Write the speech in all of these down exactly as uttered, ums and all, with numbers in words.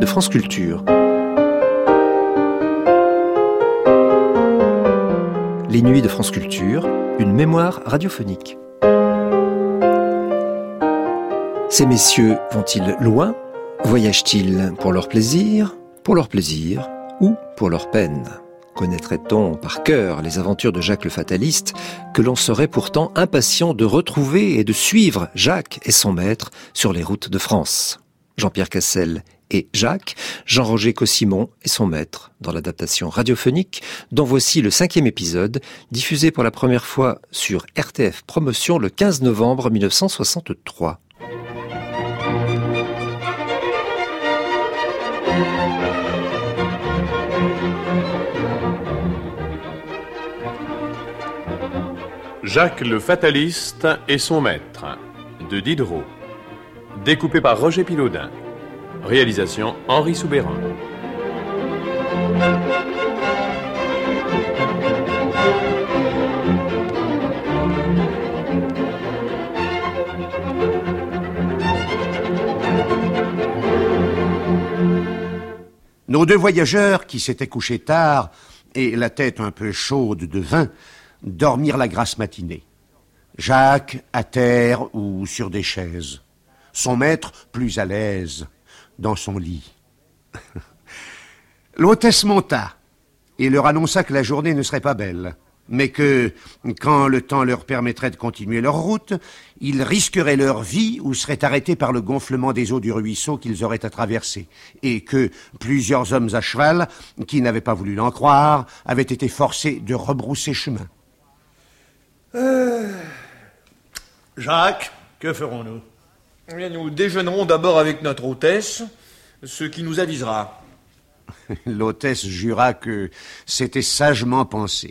France Culture. Les nuits de France Culture, une mémoire radiophonique. Ces messieurs vont-ils loin? Voyagent-ils pour leur plaisir, pour leur plaisir ou pour leur peine? Connaîtrait-on par cœur les aventures de Jacques le Fataliste, que l'on serait pourtant impatient de retrouver et de suivre Jacques et son maître sur les routes de France? Jean-Pierre Cassel et Jacques, Jean-Roger Cossimon et son maître, dans l'adaptation radiophonique, dont voici le cinquième épisode, diffusé pour la première fois sur R T F Promotion le quinze novembre mille neuf cent soixante-trois. Jacques le Fataliste et son maître, de Diderot. Découpé par Roger Pilaudin. Réalisation Henri Soubeyran. Nos deux voyageurs, qui s'étaient couchés tard et la tête un peu chaude de vin, dormirent la grasse matinée. Jacques à terre ou sur des chaises. Son maître plus à l'aise dans son lit. L'hôtesse monta et leur annonça que la journée ne serait pas belle, mais que, quand le temps leur permettrait de continuer leur route, ils risqueraient leur vie ou seraient arrêtés par le gonflement des eaux du ruisseau qu'ils auraient à traverser, et que plusieurs hommes à cheval, qui n'avaient pas voulu l'en croire, avaient été forcés de rebrousser chemin. Euh... Jacques, que ferons-nous? Eh bien, nous déjeunerons d'abord avec notre hôtesse, ce qui nous avisera. L'hôtesse jura que c'était sagement pensé.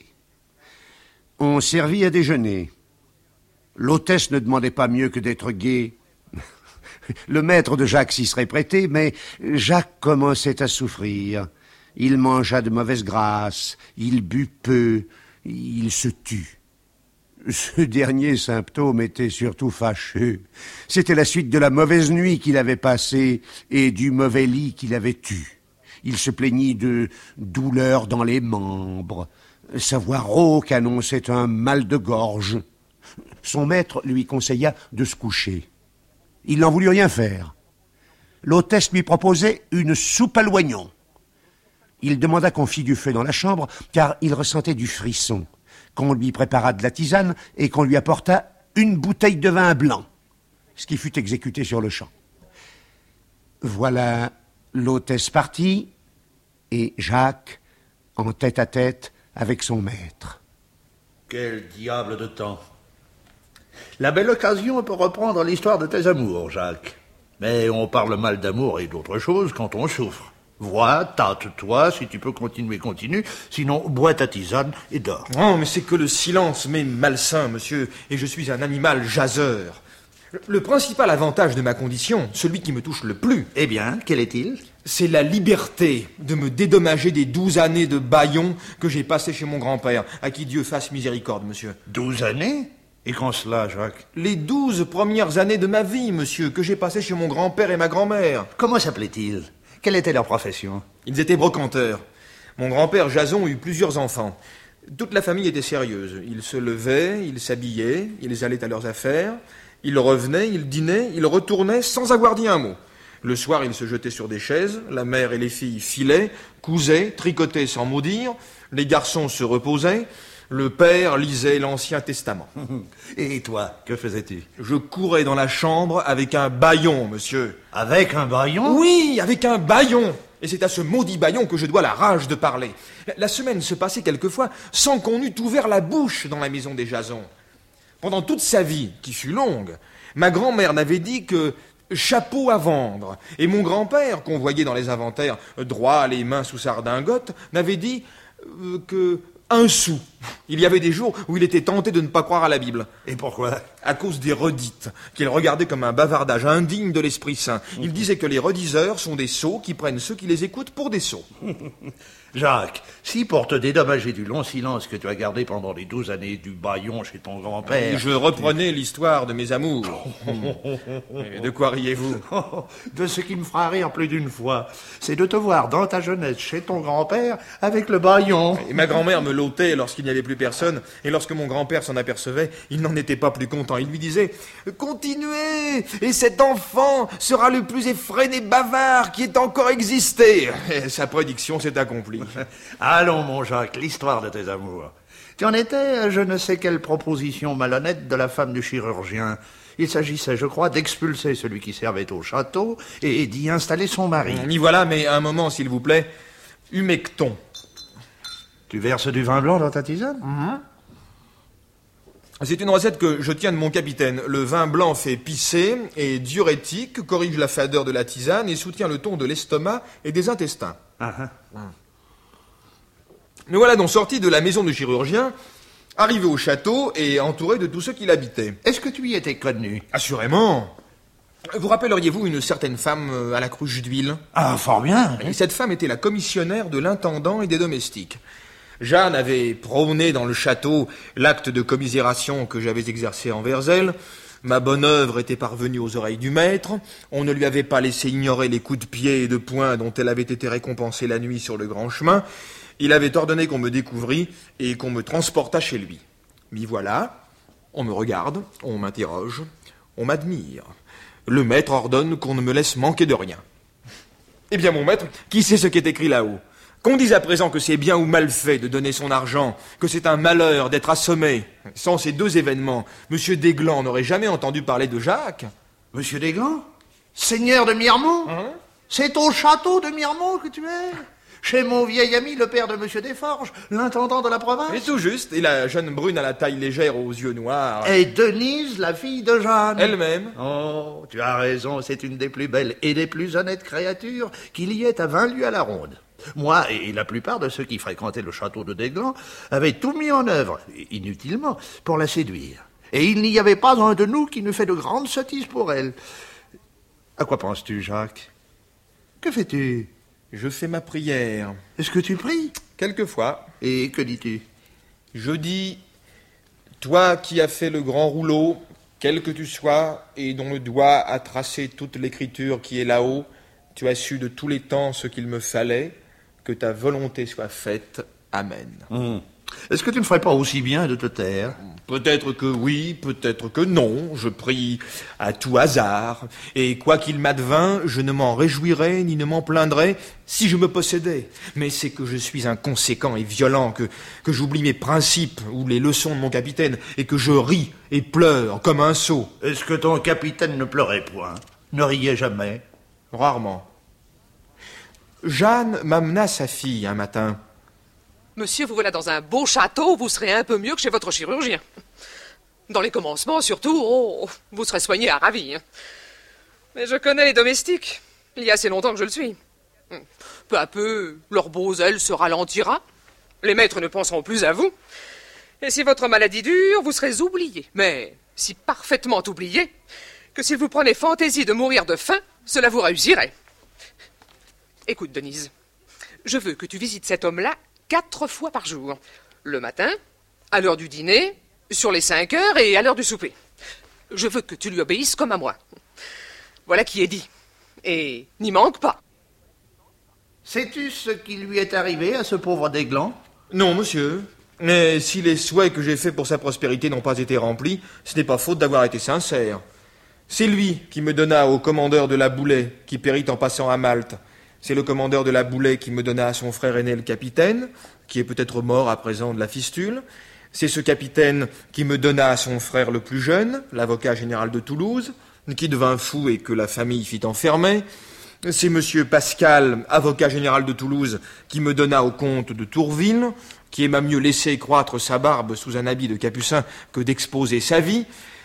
On servit à déjeuner. L'hôtesse ne demandait pas mieux que d'être gai. Le maître de Jacques s'y serait prêté, mais Jacques commençait à souffrir. Il mangea de mauvaise grâce, il but peu, il se tut. Ce dernier symptôme était surtout fâcheux. C'était la suite de la mauvaise nuit qu'il avait passée et du mauvais lit qu'il avait eu. Il se plaignit de douleurs dans les membres. Sa voix rauque annonçait un mal de gorge. Son maître lui conseilla de se coucher. Il n'en voulut rien faire. L'hôtesse lui proposait une soupe à l'oignon. Il demanda qu'on fît du feu dans la chambre, car il ressentait du frisson, qu'on lui préparât de la tisane et qu'on lui apportât une bouteille de vin blanc, ce qui fut exécuté sur le champ. Voilà l'hôtesse partie et Jacques en tête-à-tête avec son maître. Quel diable de temps! La belle occasion pour reprendre l'histoire de tes amours, Jacques. Mais on parle mal d'amour et d'autre chose quand on souffre. Vois, tâte-toi, si tu peux continuer, continue, sinon bois ta tisane et dors. Non, mais c'est que le silence m'est malsain, monsieur, et je suis un animal jaseur. Le principal avantage de ma condition, celui qui me touche le plus... Eh bien, quel est-il? C'est la liberté de me dédommager des douze années de bâillon que j'ai passées chez mon grand-père, à qui Dieu fasse miséricorde, monsieur. Douze années? Et quand cela, Jacques? Les douze premières années de ma vie, monsieur, que j'ai passées chez mon grand-père et ma grand-mère. Comment s'appelait-il? Quelle était leur profession? Ils étaient brocanteurs. Mon grand-père Jason eut plusieurs enfants. Toute la famille était sérieuse. Ils se levaient, ils s'habillaient, ils allaient à leurs affaires, ils revenaient, ils dînaient, ils retournaient sans avoir dit un mot. Le soir, ils se jetaient sur des chaises, la mère et les filles filaient, cousaient, tricotaient sans mot dire, les garçons se reposaient, le père lisait l'Ancien Testament. Et toi, que faisais-tu? Je courais dans la chambre avec un bâillon, monsieur. Avec un bâillon? Oui, avec un bâillon. Et c'est à ce maudit bâillon que je dois la rage de parler. La semaine se passait quelquefois sans qu'on eût ouvert la bouche dans la maison des Jasons. Pendant toute sa vie, qui fut longue, ma grand-mère n'avait dit que chapeau à vendre. Et mon grand-père, qu'on voyait dans les inventaires, droit les mains sous sa redingote, n'avait dit euh, que un sou. Il y avait des jours où il était tenté de ne pas croire à la Bible. Et pourquoi? À cause des redites, qu'il regardait comme un bavardage indigne de l'Esprit Saint. Il disait que les rediseurs sont des sots qui prennent ceux qui les écoutent pour des sots. Jacques, si pour te dédommager du long silence que tu as gardé pendant les douze années du bâillon chez ton grand-père... Je reprenais l'histoire de mes amours. Et de quoi riez-vous? De ce qui me fera rire plus d'une fois, c'est de te voir dans ta jeunesse chez ton grand-père avec le bâillon. Et ma grand-mère me l'ôtait lorsqu'il n'y avait plus personne, et lorsque mon grand-père s'en apercevait, il n'en était pas plus content. Il lui disait « Continuez, et cet enfant sera le plus effréné bavard qui ait encore existé !» Et sa prédiction s'est accomplie. Allons, mon Jacques, l'histoire de tes amours. Tu en étais à je ne sais quelle proposition malhonnête de la femme du chirurgien. Il s'agissait, je crois, d'expulser celui qui servait au château et d'y installer son mari. M'y voilà, mais un moment, s'il vous plaît. Humecton. Tu verses du vin blanc dans ta tisane? Mm-hmm. C'est une recette que je tiens de mon capitaine. Le vin blanc fait pisser, est diurétique, corrige la fadeur de la tisane et soutient le ton de l'estomac et des intestins. Ah, ah. Nous voilà donc sortis de la maison du chirurgien, arrivés au château et entourés de tous ceux qui l'habitaient. Est-ce que tu y étais connu? Assurément. Vous rappelleriez-vous une certaine femme à la cruche d'huile? Ah, fort bien. Et cette femme était la commissionnaire de l'intendant et des domestiques. Jeanne avait prôné dans le château l'acte de commisération que j'avais exercé envers elle. Ma bonne œuvre était parvenue aux oreilles du maître. On ne lui avait pas laissé ignorer les coups de pied et de poing dont elle avait été récompensée la nuit sur le grand chemin. Il avait ordonné qu'on me découvrît et qu'on me transportât chez lui. M'y voilà, on me regarde, on m'interroge, on m'admire. Le maître ordonne qu'on ne me laisse manquer de rien. Eh bien, mon maître, qui sait ce qui est écrit là-haut? Qu'on dise à présent que c'est bien ou mal fait de donner son argent, que c'est un malheur d'être assommé. Sans ces deux événements, Monsieur Desglands n'aurait jamais entendu parler de Jacques. Monsieur Desglands? Seigneur de Miremont? Hein? C'est au château de Miremont que tu es? Chez mon vieil ami, le père de Monsieur Desforges, l'intendant de la province? Et tout juste, et la jeune brune à la taille légère aux yeux noirs. Et Denise, la fille de Jeanne? Elle-même. Oh, tu as raison, c'est une des plus belles et des plus honnêtes créatures qu'il y ait à vingt lieues à la ronde. Moi et la plupart de ceux qui fréquentaient le château de Desglands avaient tout mis en œuvre, inutilement, pour la séduire. Et il n'y avait pas un de nous qui ne fait de grandes sottises pour elle. À quoi penses-tu, Jacques? Que fais-tu? Je fais ma prière. Est-ce que tu pries? Quelquefois. Et que dis-tu? Je dis, toi qui as fait le grand rouleau, quel que tu sois, et dont le doigt a tracé toute l'écriture qui est là-haut, tu as su de tous les temps ce qu'il me fallait, que ta volonté soit faite. Amen. Mmh. Est-ce que tu ne ferais pas aussi bien de te taire? Peut-être que oui, peut-être que non. Je prie à tout hasard. Et quoi qu'il m'advint, je ne m'en réjouirais ni ne m'en plaindrais si je me possédais. Mais c'est que je suis inconséquent et violent, que, que j'oublie mes principes ou les leçons de mon capitaine, et que je ris et pleure comme un sot. Est-ce que ton capitaine ne pleurait point? Ne riait jamais? Rarement. Jeanne m'amena sa fille un matin. Monsieur, vous voilà dans un beau château, vous serez un peu mieux que chez votre chirurgien. Dans les commencements, surtout, oh, vous serez soigné à ravie. Hein. Mais je connais les domestiques. Il y a assez longtemps que je le suis. Peu à peu, leur beau zèle se ralentira. Les maîtres ne penseront plus à vous. Et si votre maladie dure, vous serez oublié. Mais si parfaitement oublié, que si vous prenez fantaisie de mourir de faim, cela vous réussirait. Écoute, Denise, je veux que tu visites cet homme-là quatre fois par jour. Le matin, à l'heure du dîner, sur les cinq heures et à l'heure du souper. Je veux que tu lui obéisses comme à moi. Voilà qui est dit. Et n'y manque pas. Sais-tu ce qui lui est arrivé à ce pauvre Desglands? Non, monsieur. Mais si les souhaits que j'ai faits pour sa prospérité n'ont pas été remplis, ce n'est pas faute d'avoir été sincère. C'est lui qui me donna au commandeur de la Boulay, qui périt en passant à Malte. C'est le commandeur de la Boulay qui me donna à son frère aîné le capitaine, qui est peut-être mort à présent de la fistule. C'est ce capitaine qui me donna à son frère le plus jeune, l'avocat général de Toulouse, qui devint fou et que la famille fit enfermer. C'est monsieur Pascal, avocat général de Toulouse, qui me donna au comte de Tourville, qui aima mieux laisser croître sa barbe sous un habit de capucin que d'exposer sa vie.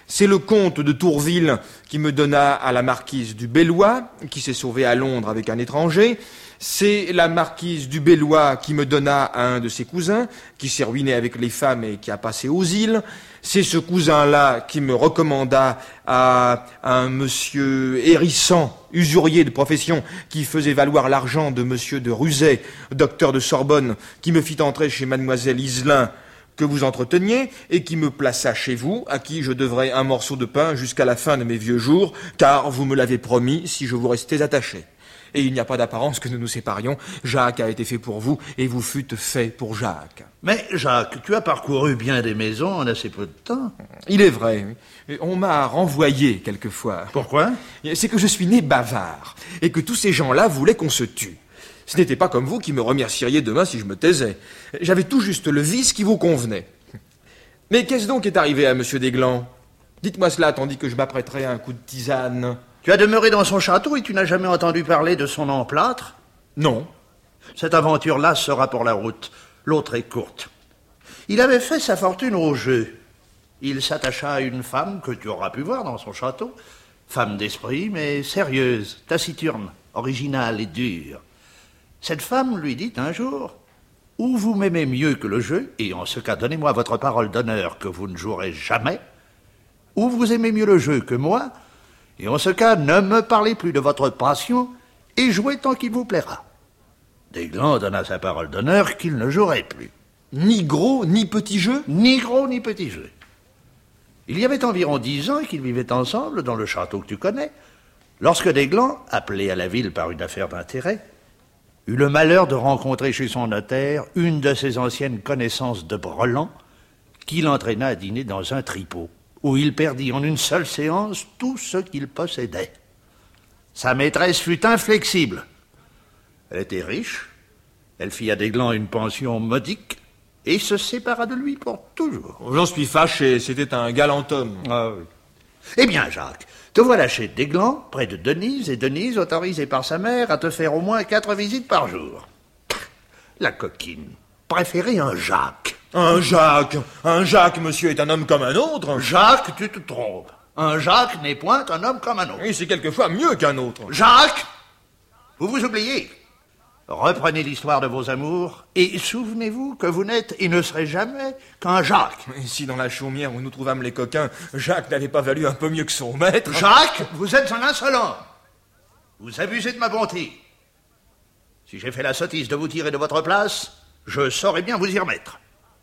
C'est le comte de Tourville qui me donna à la marquise du Bellois, qui s'est sauvée à Londres avec un étranger. C'est la marquise du Bellois qui me donna à un de ses cousins, qui s'est ruiné avec les femmes et qui a passé aux îles. C'est ce cousin-là qui me recommanda à un monsieur hérissant, usurier de profession, qui faisait valoir l'argent de monsieur de Ruzet, docteur de Sorbonne, qui me fit entrer chez mademoiselle Iselin, que vous entreteniez, et qui me plaça chez vous, à qui je devrais un morceau de pain jusqu'à la fin de mes vieux jours, car vous me l'avez promis si je vous restais attaché. Et il n'y a pas d'apparence que nous nous séparions. Jacques a été fait pour vous, et vous fûtes fait pour Jacques. Mais, Jacques, tu as parcouru bien des maisons en assez peu de temps. Il est vrai. On m'a renvoyé quelquefois. Pourquoi? C'est que je suis né bavard, et que tous ces gens-là voulaient qu'on se tue. Ce n'était pas comme vous qui me remercieriez demain si je me taisais. J'avais tout juste le vice qui vous convenait. Mais qu'est-ce donc qui est arrivé à Monsieur Desglands? Dites-moi cela, tandis que je m'apprêterai à un coup de tisane. Tu as demeuré dans son château et tu n'as jamais entendu parler de son emplâtre? Non. Cette aventure-là sera pour la route. L'autre est courte. Il avait fait sa fortune au jeu. Il s'attacha à une femme que tu auras pu voir dans son château. Femme d'esprit, mais sérieuse, taciturne, originale et dure. Cette femme lui dit un jour, « Ou vous m'aimez mieux que le jeu, et en ce cas, donnez-moi votre parole d'honneur que vous ne jouerez jamais, ou vous aimez mieux le jeu que moi, et en ce cas, ne me parlez plus de votre passion, et jouez tant qu'il vous plaira. » Desglands donna sa parole d'honneur qu'il ne jouerait plus. Ni gros, ni petit jeu? Ni gros, ni petit jeu. Il y avait environ dix ans qu'ils vivaient ensemble dans le château que tu connais, lorsque Desglands, appelé à la ville par une affaire d'intérêt, eut le malheur de rencontrer chez son notaire une de ses anciennes connaissances de Brelan, qui l'entraîna à dîner dans un tripot, où il perdit en une seule séance tout ce qu'il possédait. Sa maîtresse fut inflexible. Elle était riche, elle fit à Desglands une pension modique, et se sépara de lui pour toujours. J'en suis fâché, c'était un galant homme. Ah oui. Eh bien, Jacques, te voilà chez Desglands, près de Denise, et Denise, autorisée par sa mère, à te faire au moins quatre visites par jour. La coquine préférait un Jacques. Un Jacques Un Jacques, monsieur, est un homme comme un autre. Jacques, tu te trompes. Un Jacques n'est point un homme comme un autre. Oui, c'est quelquefois mieux qu'un autre. Jacques, vous vous oubliez. Reprenez l'histoire de vos amours, et souvenez-vous que vous n'êtes et ne serez jamais qu'un Jacques. Ici, dans la chaumière où nous trouvâmes les coquins, Jacques n'avait pas valu un peu mieux que son maître. Jacques, vous êtes un insolent. Vous abusez de ma bonté. Si j'ai fait la sottise de vous tirer de votre place, je saurais bien vous y remettre.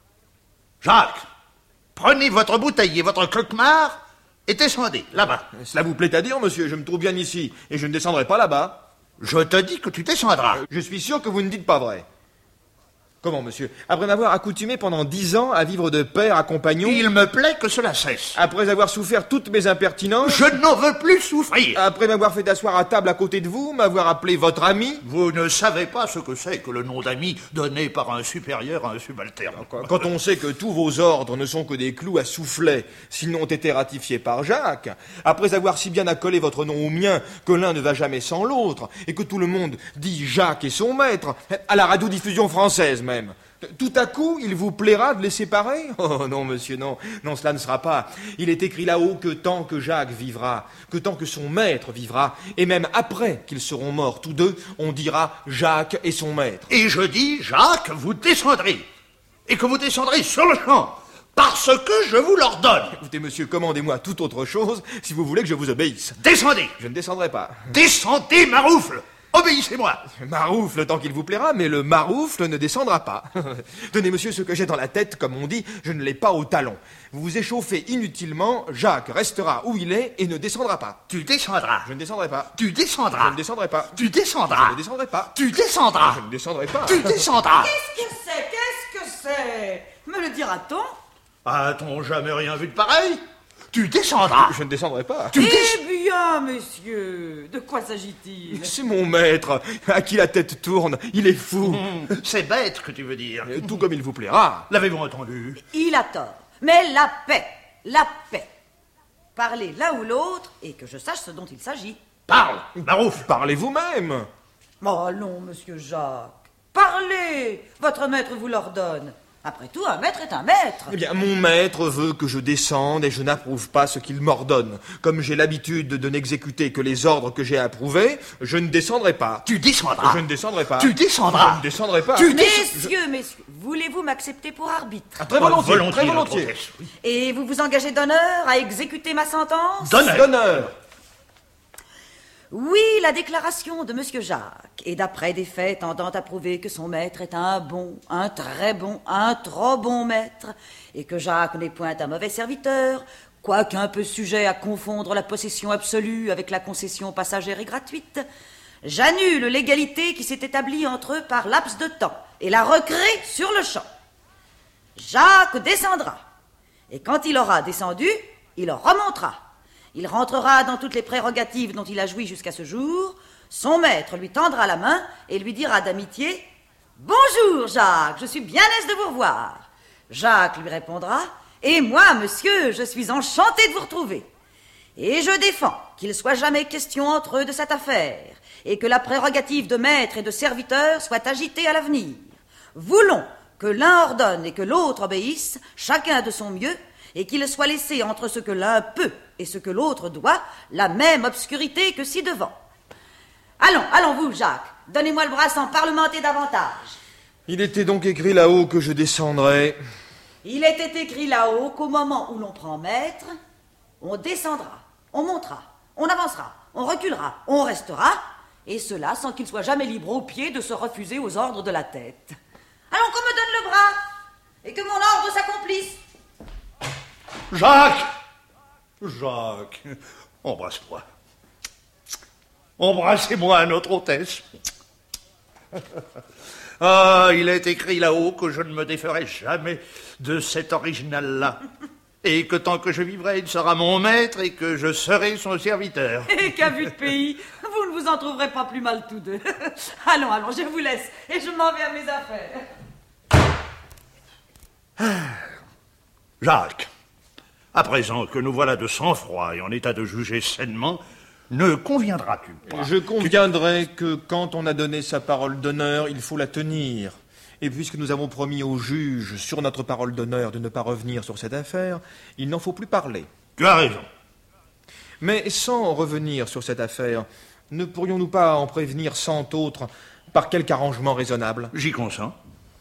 Jacques, prenez votre bouteille et votre croque-mart et descendez, là-bas. Cela vous plaît à dire, monsieur, je me trouve bien ici, et je ne descendrai pas là-bas. Je te dis que tu descendras. Je suis sûr que vous ne dites pas vrai. Comment, monsieur? Après m'avoir accoutumé pendant dix ans à vivre de père à compagnon... Il me plaît que cela cesse. Après avoir souffert toutes mes impertinences... Je n'en veux plus souffrir. Après m'avoir fait asseoir à table à côté de vous, m'avoir appelé votre ami... Vous ne savez pas ce que c'est que le nom d'ami donné par un supérieur à un subalterne. Quand on sait que tous vos ordres ne sont que des clous à soufflet, s'ils n'ont été ratifiés par Jacques, après avoir si bien accolé votre nom au mien que l'un ne va jamais sans l'autre, et que tout le monde dit Jacques et son maître, à la radiodiffusion française même... Tout à coup, il vous plaira de les séparer? Oh non, monsieur, non, non, cela ne sera pas. Il est écrit là-haut que tant que Jacques vivra, que tant que son maître vivra, et même après qu'ils seront morts tous deux, on dira Jacques et son maître. Et je dis, Jacques, vous descendrez, et que vous descendrez sur le champ, parce que je vous l'ordonne. Écoutez, monsieur, commandez-moi toute autre chose si vous voulez que je vous obéisse. Descendez. Je ne descendrai pas. Descendez, Maroufle. Obéissez-moi. Maroufle tant qu'il vous plaira, mais le maroufle ne descendra pas. Tenez, monsieur, ce que j'ai dans la tête, comme on dit, je ne l'ai pas au talon. Vous vous échauffez inutilement, Jacques restera où il est et ne descendra pas. Tu descendras. Je ne descendrai pas. Tu descendras. Je ne descendrai pas. Tu descendras. Je ne descendrai pas. Tu descendras. Je ne descendrai pas. Tu descendras. Qu'est-ce que c'est? Qu'est-ce que c'est? Me le dira-t-on? A-t-on jamais rien vu de pareil? Tu descendras. Je ne descendrai pas. Tu eh bien, monsieur, de quoi s'agit-il? C'est mon maître, à qui la tête tourne. Il est fou. Mmh, c'est bête que tu veux dire. Tout comme il vous plaira. L'avez-vous entendu? Il a tort. Mais la paix, la paix. Parlez l'un ou l'autre et que je sache ce dont il s'agit. Parle, Marouf. Parlez vous-même. Oh non, monsieur Jacques. Parlez. Votre maître vous l'ordonne. Après tout, un maître est un maître. Eh bien, mon maître veut que je descende et je n'approuve pas ce qu'il m'ordonne. Comme j'ai l'habitude de n'exécuter que les ordres que j'ai approuvés, je ne descendrai pas. Tu descendras. Je ne descendrai pas. Tu descendras. Je ne descendrai pas. Tu Messieurs, messieurs, voulez-vous m'accepter pour arbitre? Ah, très volontiers, Volontiers, très notre volontiers. hôtesse, oui. Et vous vous engagez d'honneur à exécuter ma sentence? D'honneur. D'honneur. Oui, la déclaration de Monsieur Jacques est d'après des faits tendant à prouver que son maître est un bon, un très bon, un trop bon maître, et que Jacques n'est point un mauvais serviteur, quoique un peu sujet à confondre la possession absolue avec la concession passagère et gratuite. J'annule l'égalité qui s'est établie entre eux par laps de temps, et la recrée sur le champ. Jacques descendra, et quand il aura descendu, il remontera. Il rentrera dans toutes les prérogatives dont il a joui jusqu'à ce jour. Son maître lui tendra la main et lui dira d'amitié « Bonjour, Jacques, je suis bien aise de vous revoir. » Jacques lui répondra « Et moi, monsieur, je suis enchanté de vous retrouver. » Et je défends qu'il soit jamais question entre eux de cette affaire et que la prérogative de maître et de serviteur soit agitée à l'avenir. Voulons que l'un ordonne et que l'autre obéisse, chacun de son mieux, et qu'il soit laissé entre ce que l'un peut et ce que l'autre doit, la même obscurité que ci-devant. Allons, allons vous, Jacques, donnez-moi le bras sans parlementer davantage. Il était donc écrit là-haut que je descendrais. Il était écrit là-haut qu'au moment où l'on prend maître, on descendra, on montera, on avancera, on reculera, on restera, et cela sans qu'il soit jamais libre aux pieds de se refuser aux ordres de la tête. Allons, qu'on me donne le bras, et que mon ordre s'accomplisse. Jacques! Jacques, embrasse-moi. Embrassez-moi, notre hôtesse. Ah, il est écrit là-haut que je ne me déferai jamais de cet original-là. Et que tant que je vivrai, il sera mon maître et que je serai son serviteur. Et qu'à vue de pays, vous ne vous en trouverez pas plus mal tous deux. Allons, allons, je vous laisse, et je m'en vais à mes affaires. Jacques, à présent que nous voilà de sang-froid et en état de juger sainement, ne conviendras-tu pas? Je conviendrai que quand on a donné sa parole d'honneur, il faut la tenir. Et puisque nous avons promis au juge, sur notre parole d'honneur, de ne pas revenir sur cette affaire, il n'en faut plus parler. Tu as raison. Mais sans revenir sur cette affaire, ne pourrions-nous pas en prévenir cent autres par quelque arrangement raisonnable? J'y consens.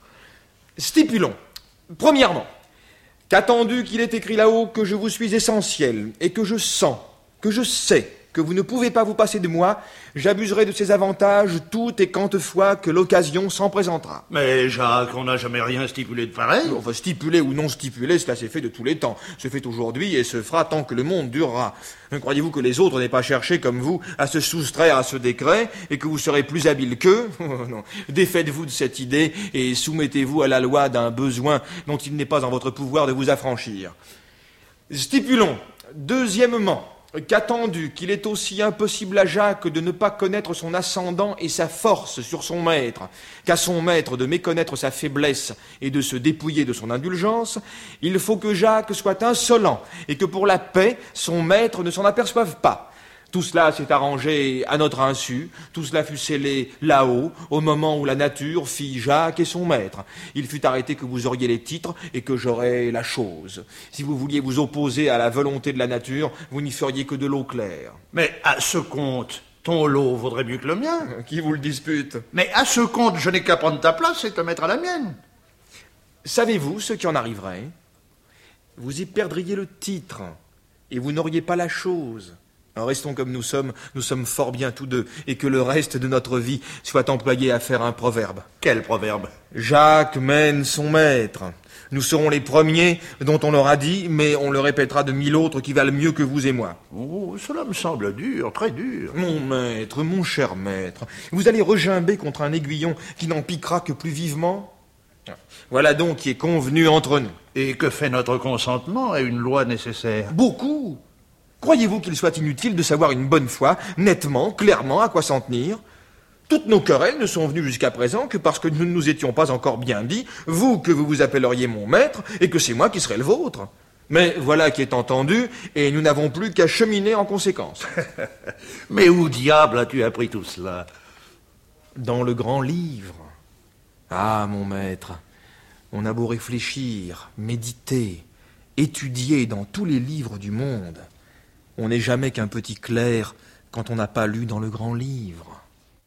Stipulons, premièrement, qu'attendu qu'il est écrit là-haut que je vous suis essentiel et que je sens, que je sais que vous ne pouvez pas vous passer de moi, j'abuserai de ces avantages toutes et quantes fois que l'occasion s'en présentera. Mais Jacques, on n'a jamais rien stipulé de pareil. Enfin, stipulé ou non stipulé, cela s'est fait de tous les temps. Se fait aujourd'hui et se fera tant que le monde durera. Croyez-vous que les autres n'aient pas cherché, comme vous, à se soustraire à ce décret et que vous serez plus habile qu'eux? Non. Défaites-vous de cette idée et soumettez-vous à la loi d'un besoin dont il n'est pas en votre pouvoir de vous affranchir. Stipulons, deuxièmement, qu'attendu qu'il est aussi impossible à Jacques de ne pas connaître son ascendant et sa force sur son maître, qu'à son maître de méconnaître sa faiblesse et de se dépouiller de son indulgence, il faut que Jacques soit insolent et que pour la paix, son maître ne s'en aperçoive pas. Tout cela s'est arrangé à notre insu, tout cela fut scellé là-haut, au moment où la nature fit Jacques et son maître. Il fut arrêté que vous auriez les titres et que j'aurais la chose. Si vous vouliez vous opposer à la volonté de la nature, vous n'y feriez que de l'eau claire. Mais à ce compte, ton lot vaudrait mieux que le mien. Qui vous le dispute? Mais à ce compte, je n'ai qu'à prendre ta place et te mettre à la mienne. Savez-vous ce qui en arriverait? Vous y perdriez le titre et vous n'auriez pas la chose. Alors restons comme nous sommes, nous sommes fort bien tous deux, et que le reste de notre vie soit employé à faire un proverbe. Quel proverbe? Jacques mène son maître. Nous serons les premiers dont on l'aura dit, mais on le répétera de mille autres qui valent mieux que vous et moi. Oh, cela me semble dur, très dur. Mon maître, mon cher maître, vous allez regimber contre un aiguillon qui n'en piquera que plus vivement? Voilà donc qui est convenu entre nous. Et que fait notre consentement à une loi nécessaire? Beaucoup. Croyez-vous qu'il soit inutile de savoir une bonne fois, nettement, clairement, à quoi s'en tenir? Toutes nos querelles ne sont venues jusqu'à présent que parce que nous ne nous étions pas encore bien dit, vous que vous vous appelleriez mon maître, et que c'est moi qui serai le vôtre. Mais voilà qui est entendu, et nous n'avons plus qu'à cheminer en conséquence. Mais où diable as-tu appris tout cela? Dans le grand livre. Ah, mon maître, On a beau réfléchir, méditer, étudier dans tous les livres du monde, on n'est jamais qu'un petit clerc quand on n'a pas lu dans le grand livre.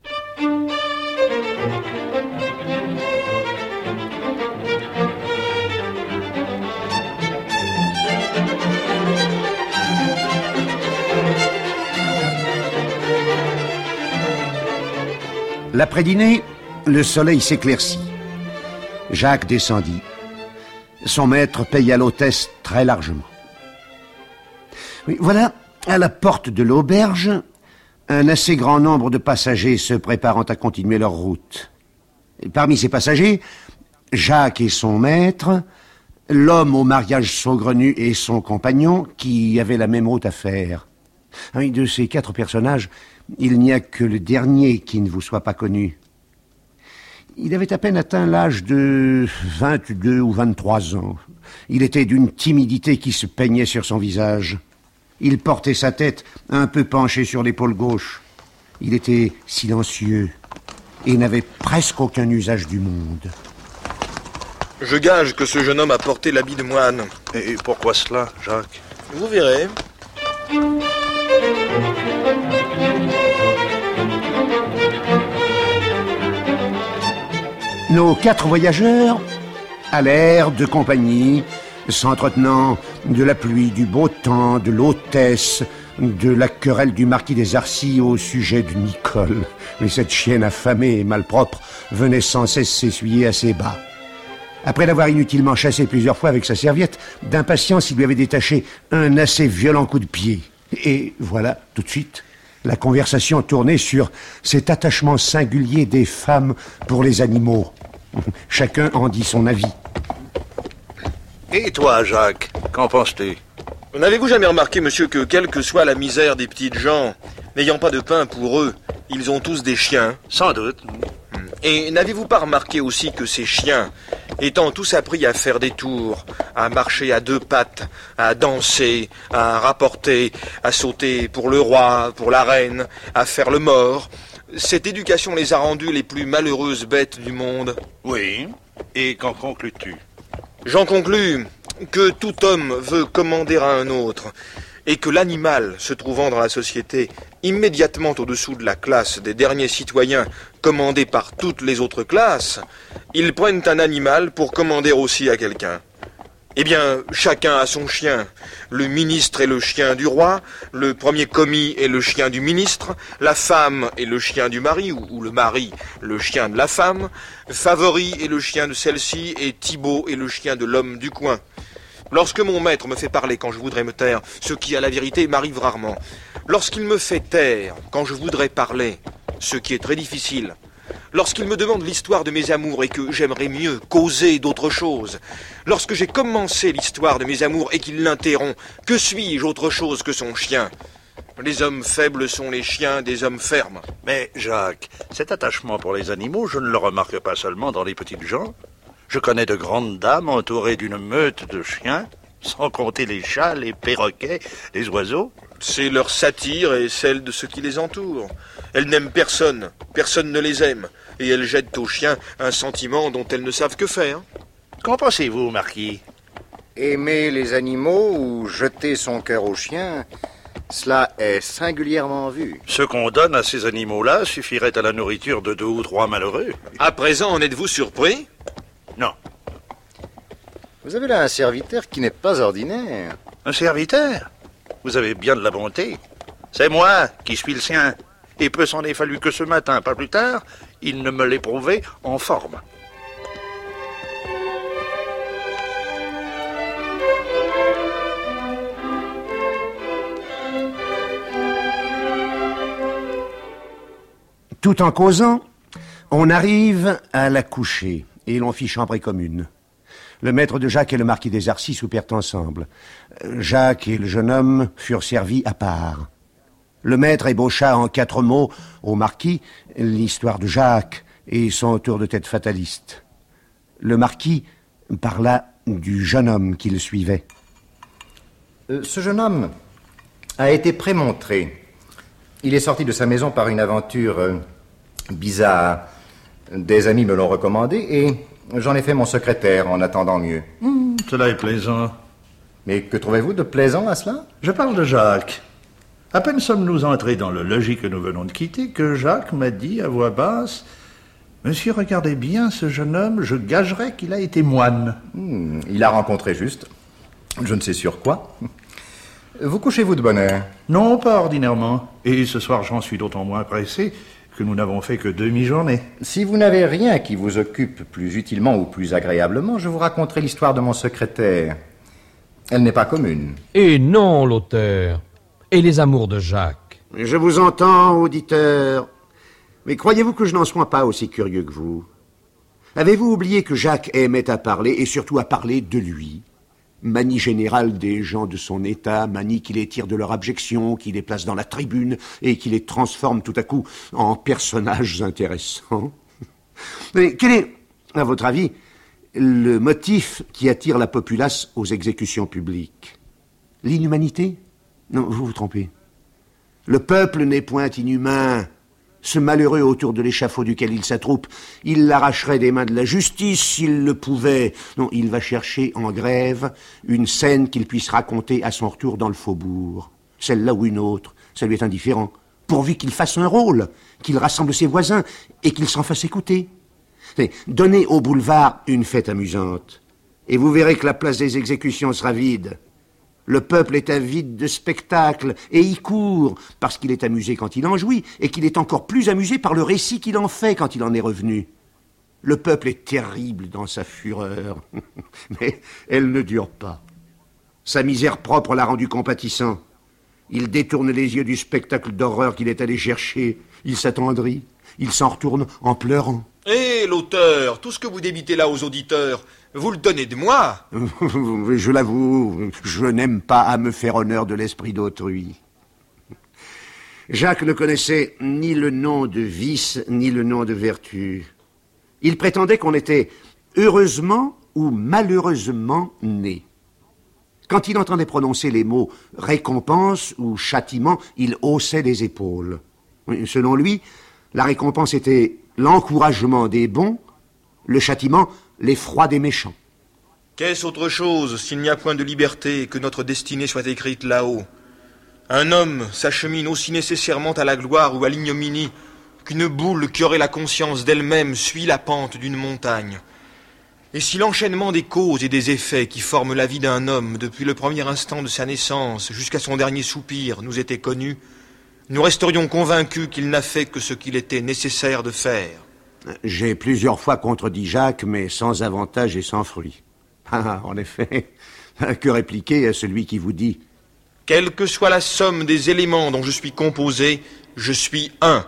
L'après-dîner, le soleil s'éclaircit. Jacques descendit. Son maître paya l'hôtesse très largement. Oui, voilà, à la porte de l'auberge, un assez grand nombre de passagers se préparant à continuer leur route. Et parmi ces passagers, Jacques et son maître, l'homme au mariage saugrenu et son compagnon, qui avaient la même route à faire. Oui, de ces quatre personnages, il n'y a que le dernier qui ne vous soit pas connu. Il avait à peine atteint l'âge de vingt-deux ou vingt-trois ans. Il était d'une timidité qui se peignait sur son visage. Il portait sa tête un peu penchée sur l'épaule gauche. Il était silencieux et n'avait presque aucun usage du monde. Je gage que ce jeune homme a porté l'habit de moine. Et pourquoi cela, Jacques? Vous verrez. Nos quatre voyageurs allèrent de compagnie, s'entretenant de la pluie, du beau temps, de l'hôtesse, de la querelle du marquis des Arcis au sujet de Nicole. Mais cette chienne affamée et malpropre venait sans cesse s'essuyer à ses bas. Après l'avoir inutilement chassé plusieurs fois avec sa serviette, d'impatience, il lui avait détaché un assez violent coup de pied. Et voilà, tout de suite, la conversation tournait sur cet attachement singulier des femmes pour les animaux. Chacun en dit son avis. Et toi, Jacques, qu'en penses-tu? N'avez-vous jamais remarqué, monsieur, que quelle que soit la misère des petites gens, n'ayant pas de pain pour eux, ils ont tous des chiens? Sans doute. Et n'avez-vous pas remarqué aussi que ces chiens, étant tous appris à faire des tours, à marcher à deux pattes, à danser, à rapporter, à sauter pour le roi, pour la reine, à faire le mort, cette éducation les a rendus les plus malheureuses bêtes du monde? Oui. Et qu'en conclus-tu? J'en conclus que tout homme veut commander à un autre, et que l'animal, se trouvant dans la société immédiatement au-dessous de la classe des derniers citoyens commandés par toutes les autres classes, ils prennent un animal pour commander aussi à quelqu'un. Eh bien, chacun a son chien. Le ministre est le chien du roi, le premier commis est le chien du ministre, la femme est le chien du mari, ou, ou le mari le chien de la femme, Favori est le chien de celle-ci, et Thibaut est le chien de l'homme du coin. Lorsque mon maître me fait parler quand je voudrais me taire, ce qui, à la vérité, m'arrive rarement, lorsqu'il me fait taire quand je voudrais parler, ce qui est très difficile, lorsqu'il me demande l'histoire de mes amours et que j'aimerais mieux causer d'autre chose, lorsque j'ai commencé l'histoire de mes amours et qu'il l'interrompt, que suis-je autre chose que son chien? Les hommes faibles sont les chiens des hommes fermes. Mais, Jacques, cet attachement pour les animaux, je ne le remarque pas seulement dans les petites gens. Je connais de grandes dames entourées d'une meute de chiens, sans compter les chats, les perroquets, les oiseaux. C'est leur satire et celle de ceux qui les entourent. Elles n'aiment personne, personne ne les aime, et elles jettent aux chiens un sentiment dont elles ne savent que faire. Qu'en pensez-vous, Marquis? Aimer les animaux ou jeter son cœur aux chiens, cela est singulièrement vu. Ce qu'on donne à ces animaux-là suffirait à la nourriture de deux ou trois malheureux. À présent, en êtes-vous surpris? Non. Vous avez là un serviteur qui n'est pas ordinaire. Un serviteur? Vous avez bien de la bonté. C'est moi qui suis le sien. Et peu s'en est fallu que ce matin, pas plus tard, il ne me l'ait prouvé en forme. Tout en causant, on arrive à la coucher et l'on fit chambrée commune. Le maître de Jacques et le marquis des Arcis soupèrent ensemble. Jacques et le jeune homme furent servis à part. Le maître ébaucha en quatre mots au marquis l'histoire de Jacques et son tour de tête fataliste. Le marquis parla du jeune homme qui le suivait. Euh, ce jeune homme a été prémontré. Il est sorti de sa maison par une aventure euh, bizarre. Des amis me l'ont recommandé et J'en ai fait mon secrétaire en attendant mieux. Mmh, cela est plaisant. Mais que trouvez-vous de plaisant à cela? Je parle de Jacques. À peine sommes-nous entrés dans le logis que nous venons de quitter que Jacques m'a dit à voix basse: Monsieur, regardez bien ce jeune homme, je gagerais qu'il a été moine. Mmh, il a rencontré juste. Je ne sais sur quoi. Vous couchez-vous de bonne heure? Non, pas ordinairement. Et ce soir, j'en suis d'autant moins pressé que nous n'avons fait que demi-journée. Si vous n'avez rien qui vous occupe plus utilement ou plus agréablement, je vous raconterai l'histoire de mon secrétaire. Elle n'est pas commune. Et non, l'auteur. Et les amours de Jacques? Je vous entends, auditeur. Mais croyez-vous que je n'en sois pas aussi curieux que vous? Avez-vous oublié que Jacques aimait à parler, et surtout à parler de lui? Manie générale des gens de son état, manie qui les tire de leur abjection, qui les place dans la tribune, et qui les transforme tout à coup en personnages intéressants. Mais quel est, à votre avis, le motif qui attire la populace aux exécutions publiques? L'inhumanité? Non, vous vous trompez. Le peuple n'est point inhumain. Ce malheureux autour de l'échafaud duquel il s'attroupe, il l'arracherait des mains de la justice s'il le pouvait. Non, il va chercher en grève une scène qu'il puisse raconter à son retour dans le faubourg. Celle-là ou une autre, ça lui est indifférent. Pourvu qu'il fasse un rôle, qu'il rassemble ses voisins et qu'il s'en fasse écouter. Donnez au boulevard une fête amusante, et vous verrez que la place des exécutions sera vide. Le peuple est avide de spectacle et y court parce qu'il est amusé quand il en jouit et qu'il est encore plus amusé par le récit qu'il en fait quand il en est revenu. Le peuple est terrible dans sa fureur, mais elle ne dure pas. Sa misère propre l'a rendu compatissant. Il détourne les yeux du spectacle d'horreur qu'il est allé chercher. Il s'attendrit, il s'en retourne en pleurant. Hé, l'auteur, tout ce que vous débitez là aux auditeurs, vous le donnez de moi. Je l'avoue, je n'aime pas à me faire honneur de l'esprit d'autrui. Jacques ne connaissait ni le nom de vice, ni le nom de vertu. Il prétendait qu'on était heureusement ou malheureusement né. Quand il entendait prononcer les mots récompense ou châtiment, il haussait les épaules. Selon lui, la récompense était l'encouragement des bons, le châtiment, l'effroi des méchants. Qu'est-ce autre chose s'il n'y a point de liberté que notre destinée soit écrite là-haut? Un homme s'achemine aussi nécessairement à la gloire ou à l'ignominie qu'une boule qui aurait la conscience d'elle-même suit la pente d'une montagne. Et si l'enchaînement des causes et des effets qui forment la vie d'un homme depuis le premier instant de sa naissance jusqu'à son dernier soupir nous était connu, nous resterions convaincus qu'il n'a fait que ce qu'il était nécessaire de faire. J'ai plusieurs fois contredit Jacques, mais sans avantage et sans fruit. Ah, en effet, que répliquer à celui qui vous dit: quelle que soit la somme des éléments dont je suis composé, je suis un.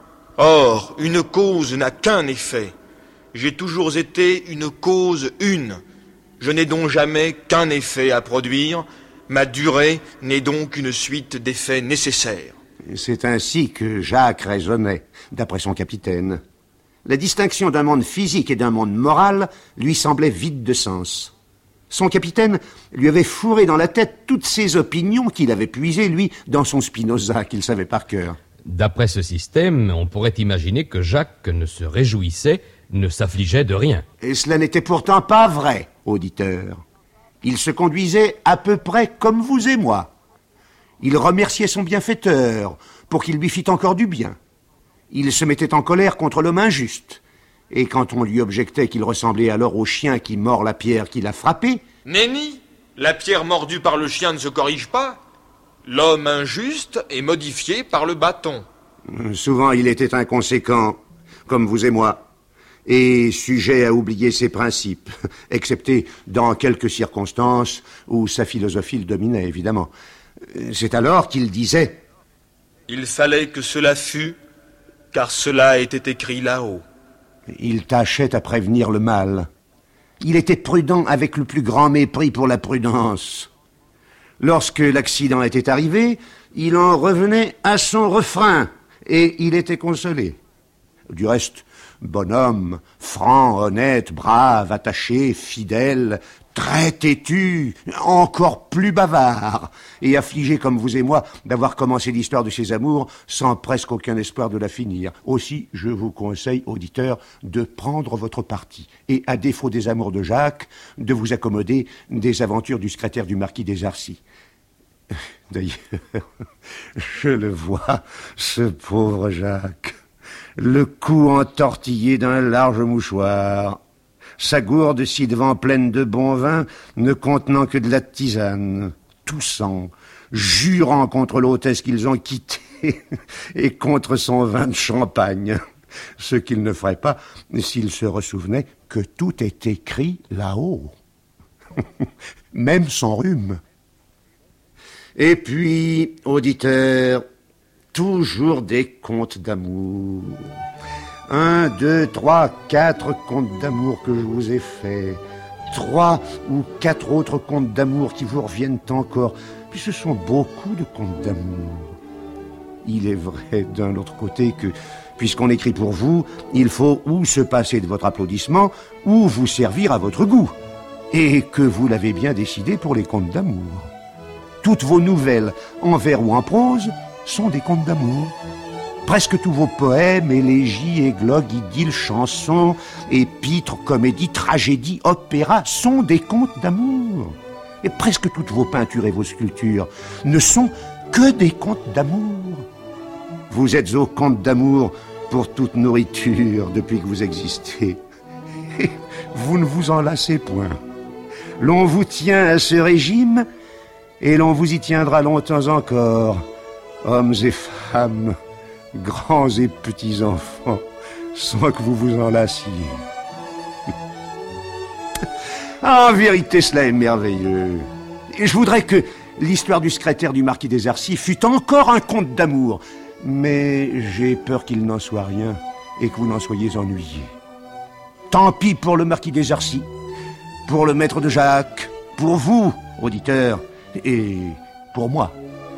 Or, une cause n'a qu'un effet. J'ai toujours été une cause une. Je n'ai donc jamais qu'un effet à produire. Ma durée n'est donc qu'une suite d'effets nécessaires. C'est ainsi que Jacques raisonnait, d'après son capitaine. La distinction d'un monde physique et d'un monde moral lui semblait vide de sens. Son capitaine lui avait fourré dans la tête toutes ses opinions qu'il avait puisées, lui, dans son Spinoza, qu'il savait par cœur. D'après ce système, on pourrait imaginer que Jacques ne se réjouissait, ne s'affligeait de rien. Et cela n'était pourtant pas vrai, auditeur. Il se conduisait à peu près comme vous et moi. Il remerciait son bienfaiteur pour qu'il lui fît encore du bien. Il se mettait en colère contre l'homme injuste. Et quand on lui objectait qu'il ressemblait alors au chien qui mord la pierre qui l'a frappé... Nenni, la pierre mordue par le chien ne se corrige pas. L'homme injuste est modifié par le bâton. Souvent il était inconséquent, comme vous et moi, et sujet à oublier ses principes, excepté dans quelques circonstances où sa philosophie le dominait, évidemment. C'est alors qu'il disait: il fallait que cela fût, car cela était écrit là-haut. Il tâchait à prévenir le mal. Il était prudent avec le plus grand mépris pour la prudence. Lorsque l'accident était arrivé, il en revenait à son refrain, et il était consolé. Du reste, bonhomme, franc, honnête, brave, attaché, fidèle, très têtu, encore plus bavard, et affligé comme vous et moi d'avoir commencé l'histoire de ses amours sans presque aucun espoir de la finir. Aussi, je vous conseille, auditeurs, de prendre votre parti, et à défaut des amours de Jacques, de vous accommoder des aventures du secrétaire du marquis des Arcis. D'ailleurs, je le vois, ce pauvre Jacques, le cou entortillé d'un large mouchoir, sa gourde ci-devant pleine de bon vin, ne contenant que de la tisane, toussant, jurant contre l'hôtesse qu'ils ont quittée et contre son vin de champagne, ce qu'il ne ferait pas s'il se ressouvenait que tout est écrit là-haut, même son rhume. Et puis, auditeurs, toujours des contes d'amour. Un, deux, trois, quatre contes d'amour que je vous ai faits. Trois ou quatre autres contes d'amour qui vous reviennent encore. Puis ce sont beaucoup de contes d'amour. Il est vrai, d'un autre côté, que, puisqu'on écrit pour vous, il faut ou se passer de votre applaudissement, ou vous servir à votre goût. Et que vous l'avez bien décidé pour les contes d'amour. Toutes vos nouvelles, en vers ou en prose, sont des contes d'amour. Presque tous vos poèmes, élégies, églogues, idylles, chansons, épîtres, comédies, tragédies, opéras sont des contes d'amour. Et presque toutes vos peintures et vos sculptures ne sont que des contes d'amour. Vous êtes aux contes d'amour pour toute nourriture depuis que vous existez. Et vous ne vous en lassez point. L'on vous tient à ce régime et l'on vous y tiendra longtemps encore, hommes et femmes, grands et petits enfants, sans que vous vous en lassiez. En vérité, cela est merveilleux. Et je voudrais que l'histoire du secrétaire du marquis des Arcis fût encore un conte d'amour. Mais j'ai peur qu'il n'en soit rien et que vous n'en soyez ennuyés. Tant pis pour le marquis des Arcis, pour le maître de Jacques, pour vous, auditeurs, et pour moi.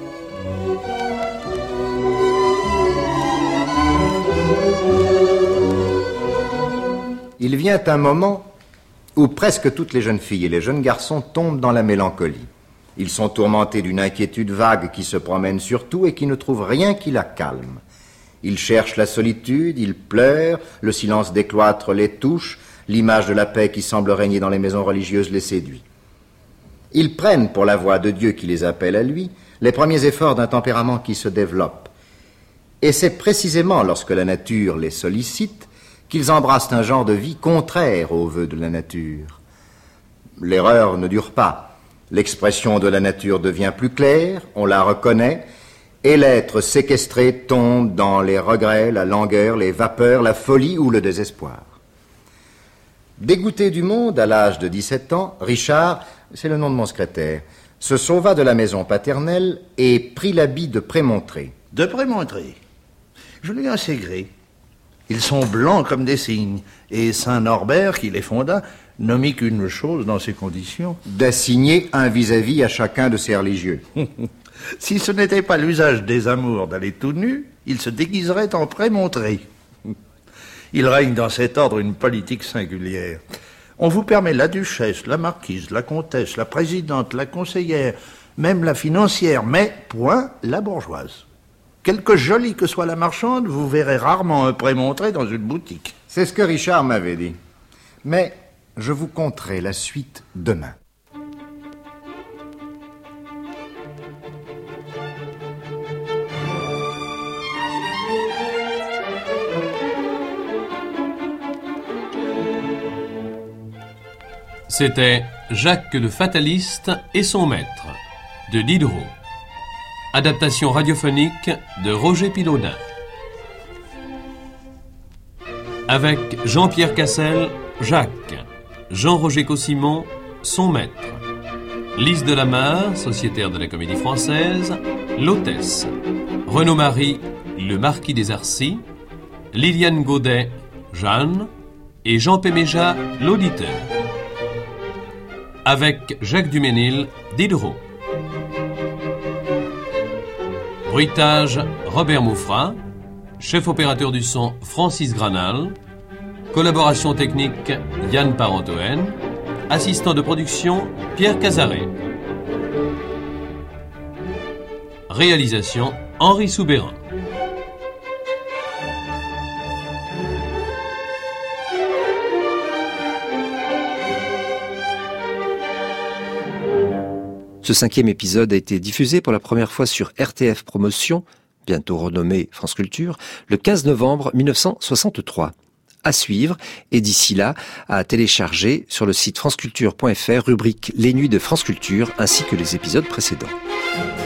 Il vient un moment où presque toutes les jeunes filles et les jeunes garçons tombent dans la mélancolie. Ils sont tourmentés d'une inquiétude vague qui se promène sur tout et qui ne trouve rien qui la calme. Ils cherchent la solitude, ils pleurent, le silence des cloîtres les touche, l'image de la paix qui semble régner dans les maisons religieuses les séduit. Ils prennent pour la voix de Dieu qui les appelle à lui les premiers efforts d'un tempérament qui se développe. Et c'est précisément lorsque la nature les sollicite qu'ils embrassent un genre de vie contraire aux vœux de la nature. L'erreur ne dure pas. L'expression de la nature devient plus claire, on la reconnaît, et l'être séquestré tombe dans les regrets, la langueur, les vapeurs, la folie ou le désespoir. Dégoûté du monde à l'âge de dix-sept ans, Richard, c'est le nom de mon secrétaire, se sauva de la maison paternelle et prit l'habit de Prémontré. De Prémontré? Je l'ai inségré. Ils sont blancs comme des cygnes, et Saint-Norbert, qui les fonda, n'omit qu'une chose dans ces conditions. D'assigner un vis-à-vis à chacun de ses religieux. Si ce n'était pas l'usage des amours d'aller tout nu, il se déguiserait en Prémontré. Il règne dans cet ordre une politique singulière. On vous permet la duchesse, la marquise, la comtesse, la présidente, la conseillère, même la financière, mais point la bourgeoise. Quelque jolie que soit la marchande, vous verrez rarement un Prémontré dans une boutique. C'est ce que Richard m'avait dit. Mais je vous conterai la suite demain. C'était Jacques le Fataliste et son maître, de Diderot. Adaptation radiophonique de Roger Pilaudin. Avec Jean-Pierre Cassel, Jacques, Jean-Roger Cossimon, son maître, Lise Delamarre, sociétaire de la Comédie Française, l'hôtesse, Renaud Marie, le marquis des Arcis, Liliane Gaudet, Jeanne, et Jean Péméja, l'auditeur. Avec Jacques Duménil, Diderot. Bruitage, Robert Mouffra. Chef opérateur du son, Francis Granal. Collaboration technique, Yann Parentoen. Assistant de production, Pierre Cazaret. Réalisation, Henri Soubérin. Ce cinquième épisode a été diffusé pour la première fois sur R T F Promotion, bientôt renommé France Culture, le quinze novembre mille neuf cent soixante-trois. À suivre, et d'ici là, à télécharger sur le site franceculture point f r, rubrique Les Nuits de France Culture, ainsi que les épisodes précédents.